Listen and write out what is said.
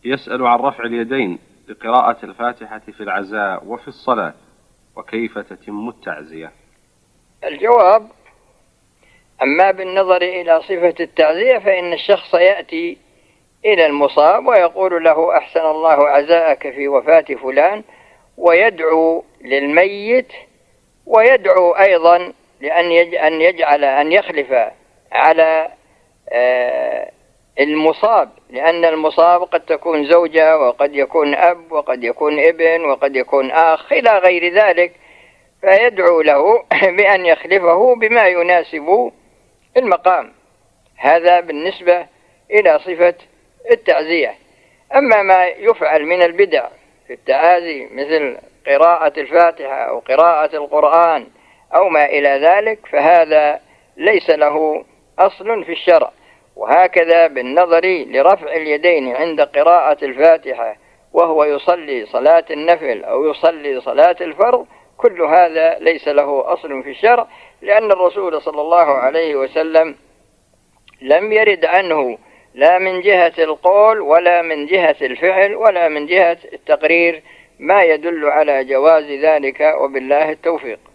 يسأل عن رفع اليدين لقراءة الفاتحة في العزاء وفي الصلاة، وكيف تتم التعزية؟ الجواب: أما بالنظر إلى صفة التعزية فإن الشخص يأتي إلى المصاب ويقول له: أحسن الله عزاءك في وفاة فلان، ويدعو للميت، ويدعو أيضا أن يخلف على المصاب، لأن المصاب قد تكون زوجة، وقد يكون أب، وقد يكون ابن، وقد يكون أخ إلى غير ذلك، فيدعو له بأن يخلفه بما يناسب المقام. هذا بالنسبة إلى صفة التعزية. أما ما يفعل من البدع في التعازي مثل قراءة الفاتحة أو قراءة القرآن أو ما إلى ذلك، فهذا ليس له أصل في الشرع. وهكذا بالنظر لرفع اليدين عند قراءة الفاتحة وهو يصلي صلاة النفل أو يصلي صلاة الفرض، كل هذا ليس له أصل في الشرع، لأن الرسول صلى الله عليه وسلم لم يرد عنه لا من جهة القول ولا من جهة الفعل ولا من جهة التقرير ما يدل على جواز ذلك، وبالله التوفيق.